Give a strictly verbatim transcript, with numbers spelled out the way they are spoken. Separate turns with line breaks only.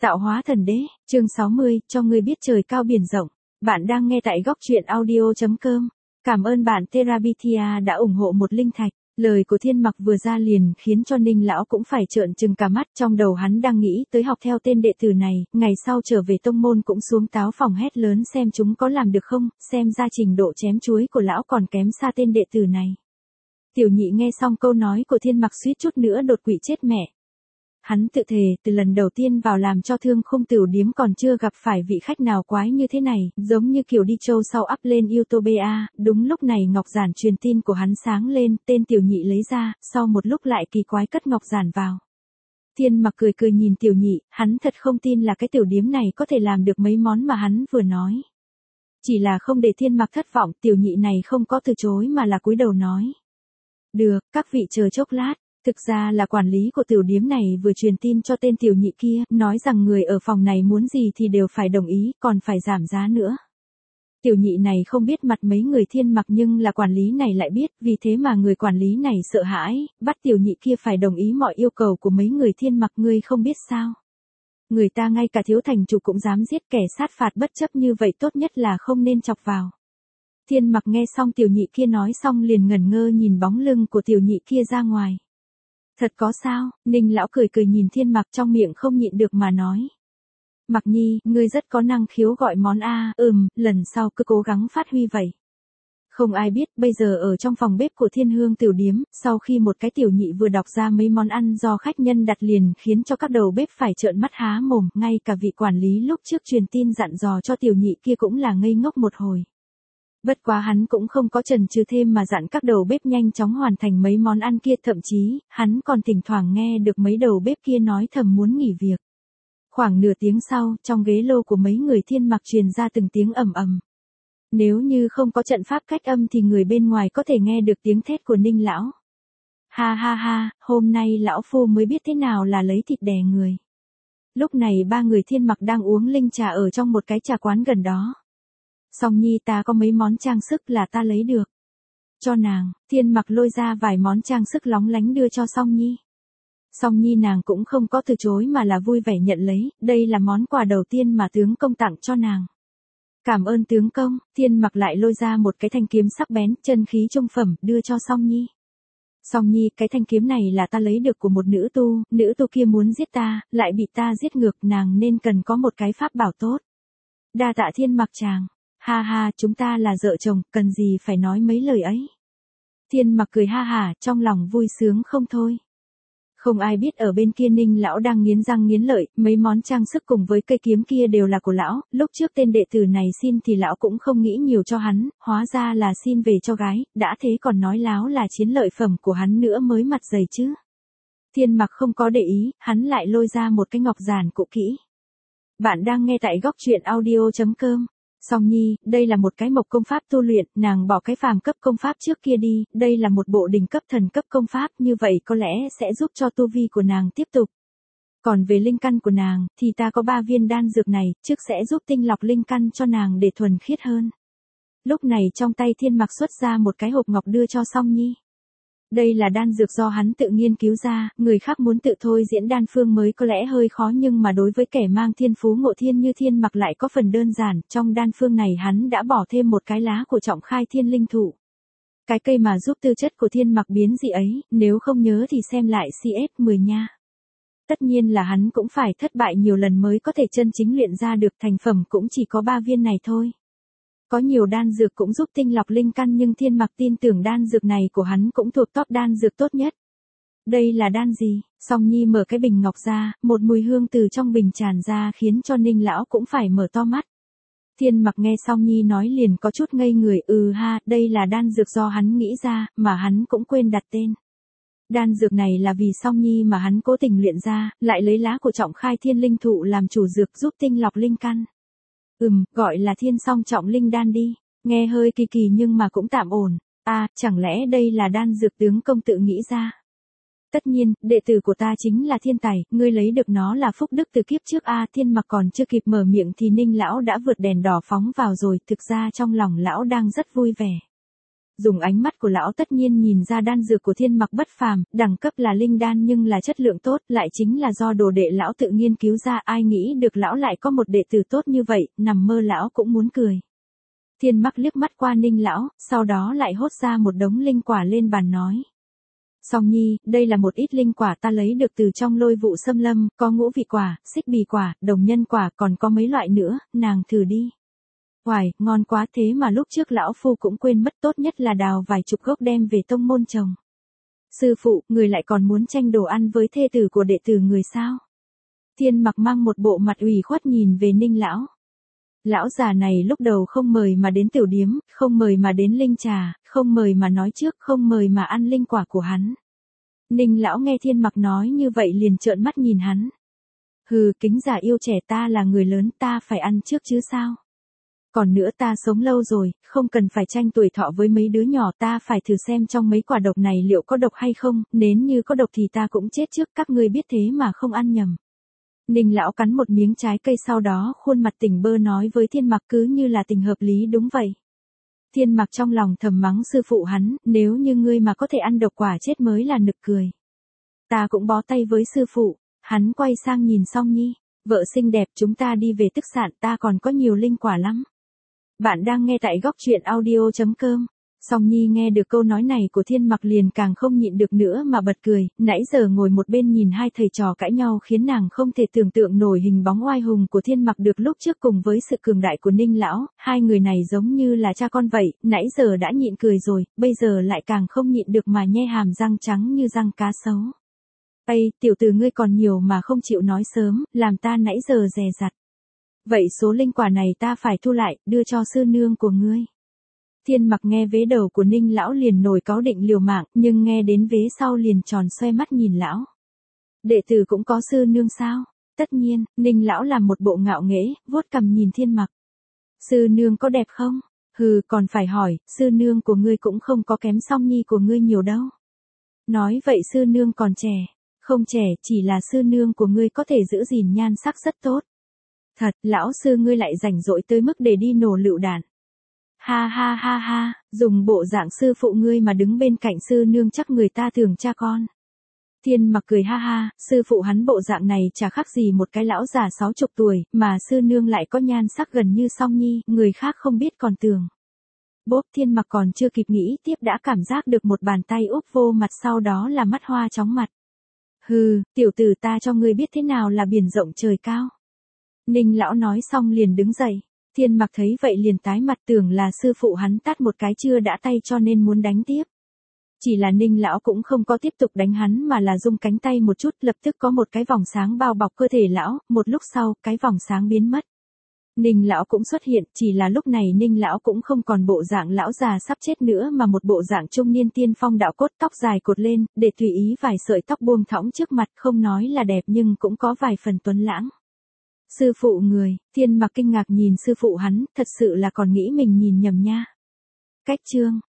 Tạo hóa thần đế, chương sáu mươi, cho ngươi biết trời cao biển rộng. Bạn đang nghe tại góc truyện audio chấm com. Cảm ơn bạn Terabithia đã ủng hộ một linh thạch. Lời của Thiên Mặc vừa ra liền khiến cho Ninh lão cũng phải trợn trừng cả mắt, trong đầu hắn đang nghĩ tới học theo tên đệ tử này, ngày sau trở về tông môn cũng xuống táo phòng hét lớn xem chúng có làm được không, xem ra trình độ chém chuối của lão còn kém xa tên đệ tử này. Tiểu nhị nghe xong câu nói của Thiên Mặc suýt chút nữa đột quỵ chết mẹ. Hắn tự thề, từ lần đầu tiên vào làm cho Thương Khung Tửu Điếm còn chưa gặp phải vị khách nào quái như thế này, giống như kiểu đi châu sau up lên Utopia. Đúng lúc này ngọc giản truyền tin của hắn sáng lên, tên tiểu nhị lấy ra, sau một lúc lại kỳ quái cất ngọc giản vào. Thiên Mặc cười cười nhìn tiểu nhị, hắn thật không tin là cái tiểu điếm này có thể làm được mấy món mà hắn vừa nói. Chỉ là không để Thiên Mặc thất vọng, tiểu nhị này không có từ chối mà là cúi đầu nói. Được, các vị chờ chốc lát. Thực ra là quản lý của tiểu điếm này vừa truyền tin cho tên tiểu nhị kia, nói rằng người ở phòng này muốn gì thì đều phải đồng ý, còn phải giảm giá nữa. Tiểu nhị này không biết mặt mấy người Thiên Mặc nhưng là quản lý này lại biết, vì thế mà người quản lý này sợ hãi, bắt tiểu nhị kia phải đồng ý mọi yêu cầu của mấy người Thiên Mặc. Ngươi không biết sao? Người ta ngay cả thiếu thành chủ cũng dám giết, kẻ sát phạt bất chấp như vậy tốt nhất là không nên chọc vào. Thiên Mặc nghe xong tiểu nhị kia nói xong liền ngẩn ngơ nhìn bóng lưng của tiểu nhị kia ra ngoài. Thật có sao? Ninh lão cười cười nhìn Thiên Mặc, trong miệng không nhịn được mà nói. Mặc nhi, ngươi rất có năng khiếu gọi món a, ừm, lần sau cứ cố gắng phát huy vậy. Không ai biết, bây giờ ở trong phòng bếp của Thiên Hương Tiểu Điếm, sau khi một cái tiểu nhị vừa đọc ra mấy món ăn do khách nhân đặt liền khiến cho các đầu bếp phải trợn mắt há mồm, ngay cả vị quản lý lúc trước truyền tin dặn dò cho tiểu nhị kia cũng là ngây ngốc một hồi. Bất quá hắn cũng không có chần chừ thêm mà dặn các đầu bếp nhanh chóng hoàn thành mấy món ăn kia, thậm chí, hắn còn thỉnh thoảng nghe được mấy đầu bếp kia nói thầm muốn nghỉ việc. Khoảng nửa tiếng sau, trong ghế lô của mấy người Thiên Mặc truyền ra từng tiếng ầm ầm. Nếu như không có trận pháp cách âm thì người bên ngoài có thể nghe được tiếng thét của Ninh lão. Ha ha ha, hôm nay lão phu mới biết thế nào là lấy thịt đè người. Lúc này ba người Thiên Mặc đang uống linh trà ở trong một cái trà quán gần đó. Song Nhi, ta có mấy món trang sức là ta lấy được. Cho nàng. Thiên Mặc lôi ra vài món trang sức lóng lánh đưa cho Song Nhi. Song Nhi nàng cũng không có từ chối mà là vui vẻ nhận lấy, đây là món quà đầu tiên mà tướng công tặng cho nàng. Cảm ơn tướng công. Thiên Mặc lại lôi ra một cái thanh kiếm sắc bén, chân khí trung phẩm, đưa cho Song Nhi. Song Nhi, cái thanh kiếm này là ta lấy được của một nữ tu, nữ tu kia muốn giết ta, lại bị ta giết ngược, nàng nên cần có một cái pháp bảo tốt. Đa tạ Thiên Mặc chàng. Ha ha, chúng ta là vợ chồng, cần gì phải nói mấy lời ấy. Thiên Mặc cười ha hả, trong lòng vui sướng không thôi. Không ai biết ở bên kia Ninh lão đang nghiến răng nghiến lợi, mấy món trang sức cùng với cây kiếm kia đều là của lão, lúc trước tên đệ tử này xin thì lão cũng không nghĩ nhiều cho hắn, hóa ra là xin về cho gái, đã thế còn nói láo là chiến lợi phẩm của hắn nữa mới mặt dày chứ. Thiên Mặc không có để ý, hắn lại lôi ra một cái ngọc giản cũ kỹ. Bạn đang nghe tại góc truyện audio chấm com. Song Nhi, đây là một cái mộc công pháp tu luyện, nàng bỏ cái phàm cấp công pháp trước kia đi, đây là một bộ đỉnh cấp thần cấp công pháp, như vậy có lẽ sẽ giúp cho tu vi của nàng tiếp tục. Còn về linh căn của nàng, thì ta có ba viên đan dược này, trước sẽ giúp tinh lọc linh căn cho nàng để thuần khiết hơn. Lúc này trong tay Thiên Mặc xuất ra một cái hộp ngọc đưa cho Song Nhi. Đây là đan dược do hắn tự nghiên cứu ra, người khác muốn tự thôi diễn đan phương mới có lẽ hơi khó nhưng mà đối với kẻ mang thiên phú ngộ thiên như Thiên Mặc lại có phần đơn giản, trong đan phương này hắn đã bỏ thêm một cái lá của trọng khai thiên linh thụ. Cái cây mà giúp tư chất của Thiên Mặc biến dị ấy, nếu không nhớ thì xem lại xê ét mười nha. Tất nhiên là hắn cũng phải thất bại nhiều lần mới có thể chân chính luyện ra được, thành phẩm cũng chỉ có ba viên này thôi. Có nhiều đan dược cũng giúp tinh lọc linh căn nhưng Thiên Mặc tin tưởng đan dược này của hắn cũng thuộc top đan dược tốt nhất. Đây là đan gì? Song Nhi mở cái bình ngọc ra, một mùi hương từ trong bình tràn ra khiến cho Ninh lão cũng phải mở to mắt. Thiên Mặc nghe Song Nhi nói liền có chút ngây người, ừ ha, đây là đan dược do hắn nghĩ ra, mà hắn cũng quên đặt tên. Đan dược này là vì Song Nhi mà hắn cố tình luyện ra, lại lấy lá của trọng khai thiên linh thụ làm chủ dược giúp tinh lọc linh căn. Ừm, gọi là Thiên Song Trọng Linh Đan đi, nghe hơi kỳ kỳ nhưng mà cũng tạm ổn. À, chẳng lẽ đây là đan dược tướng công tự nghĩ ra? Tất nhiên, đệ tử của ta chính là thiên tài, ngươi lấy được nó là phúc đức từ kiếp trước a. À, Thiên Mặc còn chưa kịp mở miệng thì Ninh lão đã vượt đèn đỏ phóng vào rồi, thực ra trong lòng lão đang rất vui vẻ. Dùng ánh mắt của lão tất nhiên nhìn ra đan dược của Thiên Mặc bất phàm, đẳng cấp là linh đan nhưng là chất lượng tốt, lại chính là do đồ đệ lão tự nghiên cứu ra, ai nghĩ được lão lại có một đệ tử tốt như vậy, nằm mơ lão cũng muốn cười. Thiên Mặc liếc mắt qua Ninh lão, sau đó lại hốt ra một đống linh quả lên bàn nói. Song Nhi, đây là một ít linh quả ta lấy được từ trong Lôi Vụ Xâm Lâm, có ngũ vị quả, xích bì quả, đồng nhân quả, còn có mấy loại nữa, nàng thử đi. Hoài, ngon quá, thế mà lúc trước lão phu cũng quên mất, tốt nhất là đào vài chục gốc đem về tông môn trồng. Sư phụ, người lại còn muốn tranh đồ ăn với thê tử của đệ tử người sao? Thiên Mặc mang một bộ mặt ủy khuất nhìn về Ninh lão. Lão già này lúc đầu không mời mà đến tiểu điếm, không mời mà đến linh trà, không mời mà nói trước, không mời mà ăn linh quả của hắn. Ninh lão nghe Thiên Mặc nói như vậy liền trợn mắt nhìn hắn. Hừ, kính già yêu trẻ, ta là người lớn, ta phải ăn trước chứ sao? Còn nữa, ta sống lâu rồi, không cần phải tranh tuổi thọ với mấy đứa nhỏ, ta phải thử xem trong mấy quả độc này liệu có độc hay không, nếu như có độc thì ta cũng chết trước, các ngươi biết thế mà không ăn nhầm. Ninh lão cắn một miếng trái cây, sau đó khuôn mặt tỉnh bơ nói với Thiên Mặc cứ như là tình hợp lý. Đúng vậy. Thiên Mặc trong lòng thầm mắng sư phụ hắn, nếu như ngươi mà có thể ăn độc quả chết mới là nực cười. Ta cũng bó tay với sư phụ. Hắn quay sang nhìn Song Nhi, vợ xinh đẹp, chúng ta đi về tức sạn, ta còn có nhiều linh quả lắm. Bạn đang nghe tại góc truyện audio chấm com. Song Nhi nghe được câu nói này của Thiên Mặc liền càng không nhịn được nữa mà bật cười, nãy giờ ngồi một bên nhìn hai thầy trò cãi nhau khiến nàng không thể tưởng tượng nổi hình bóng oai hùng của Thiên Mặc được lúc trước cùng với sự cường đại của Ninh lão, hai người này giống như là cha con vậy, nãy giờ đã nhịn cười rồi, bây giờ lại càng không nhịn được mà nhe hàm răng trắng như răng cá sấu. Ây, tiểu tử ngươi còn nhiều mà không chịu nói sớm, làm ta nãy giờ dè dặt. Vậy số linh quả này ta phải thu lại, đưa cho sư nương của ngươi. Thiên Mặc nghe vế đầu của Ninh lão liền nổi cáu định liều mạng, nhưng nghe đến vế sau liền tròn xoe mắt nhìn lão. Đệ tử cũng có sư nương sao? Tất nhiên, Ninh lão làm một bộ ngạo nghễ, vuốt cằm nhìn Thiên Mặc. Sư nương có đẹp không? Hừ, còn phải hỏi, sư nương của ngươi cũng không có kém Song Nhi của ngươi nhiều đâu. Nói vậy sư nương còn trẻ. Không trẻ, chỉ là sư nương của ngươi có thể giữ gìn nhan sắc rất tốt. Thật, lão sư ngươi lại rảnh rỗi tới mức để đi nổ lựu đạn. Ha ha ha ha, dùng bộ dạng sư phụ ngươi mà đứng bên cạnh sư nương chắc người ta tưởng cha con. Thiên Mặc cười ha ha, sư phụ hắn bộ dạng này chả khác gì một cái lão già sáu chục tuổi, mà sư nương lại có nhan sắc gần như Song Nhi, người khác không biết còn tưởng. Bốp, Thiên Mặc còn chưa kịp nghĩ tiếp đã cảm giác được một bàn tay úp vô mặt, sau đó là mắt hoa chóng mặt. Hừ, tiểu tử, ta cho ngươi biết thế nào là biển rộng trời cao. Ninh lão nói xong liền đứng dậy. Thiên Mặc thấy vậy liền tái mặt, tưởng là sư phụ hắn tát một cái chưa đã tay cho nên muốn đánh tiếp. Chỉ là Ninh lão cũng không có tiếp tục đánh hắn mà là rung cánh tay một chút, lập tức có một cái vòng sáng bao bọc cơ thể lão, một lúc sau, cái vòng sáng biến mất. Ninh lão cũng xuất hiện, chỉ là lúc này Ninh lão cũng không còn bộ dạng lão già sắp chết nữa mà một bộ dạng trung niên tiên phong đạo cốt, tóc dài cột lên, để tùy ý vài sợi tóc buông thõng trước mặt, không nói là đẹp nhưng cũng có vài phần tuấn lãng. Sư phụ người, Thiên Mặc kinh ngạc nhìn sư phụ hắn, thật sự là còn nghĩ mình nhìn nhầm nha. Cách chương